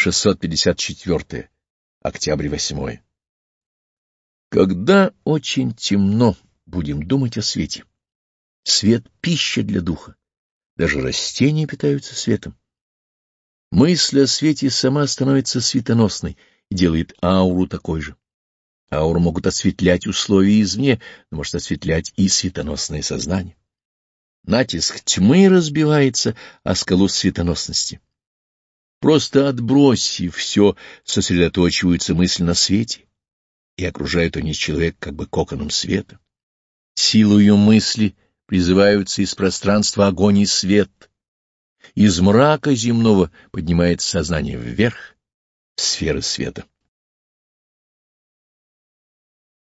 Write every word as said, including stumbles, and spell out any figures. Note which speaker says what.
Speaker 1: шестьсот пятьдесят четвёртое. Октябрь восьмое. Когда очень темно, будем думать о свете. Свет — пища для духа. Даже растения питаются светом. Мысль о свете сама становится светоносной и делает ауру такой же. Ауру могут осветлять условия извне, но может осветлять и светоносное сознание. Натиск тьмы разбивается о скалу светоносности. Просто отбросив все, сосредоточиваются мысли на свете, и окружают они человека как бы коконом света. Силою мысли призываются из пространства огонь и свет. Из мрака земного поднимается сознание вверх, в сферы света.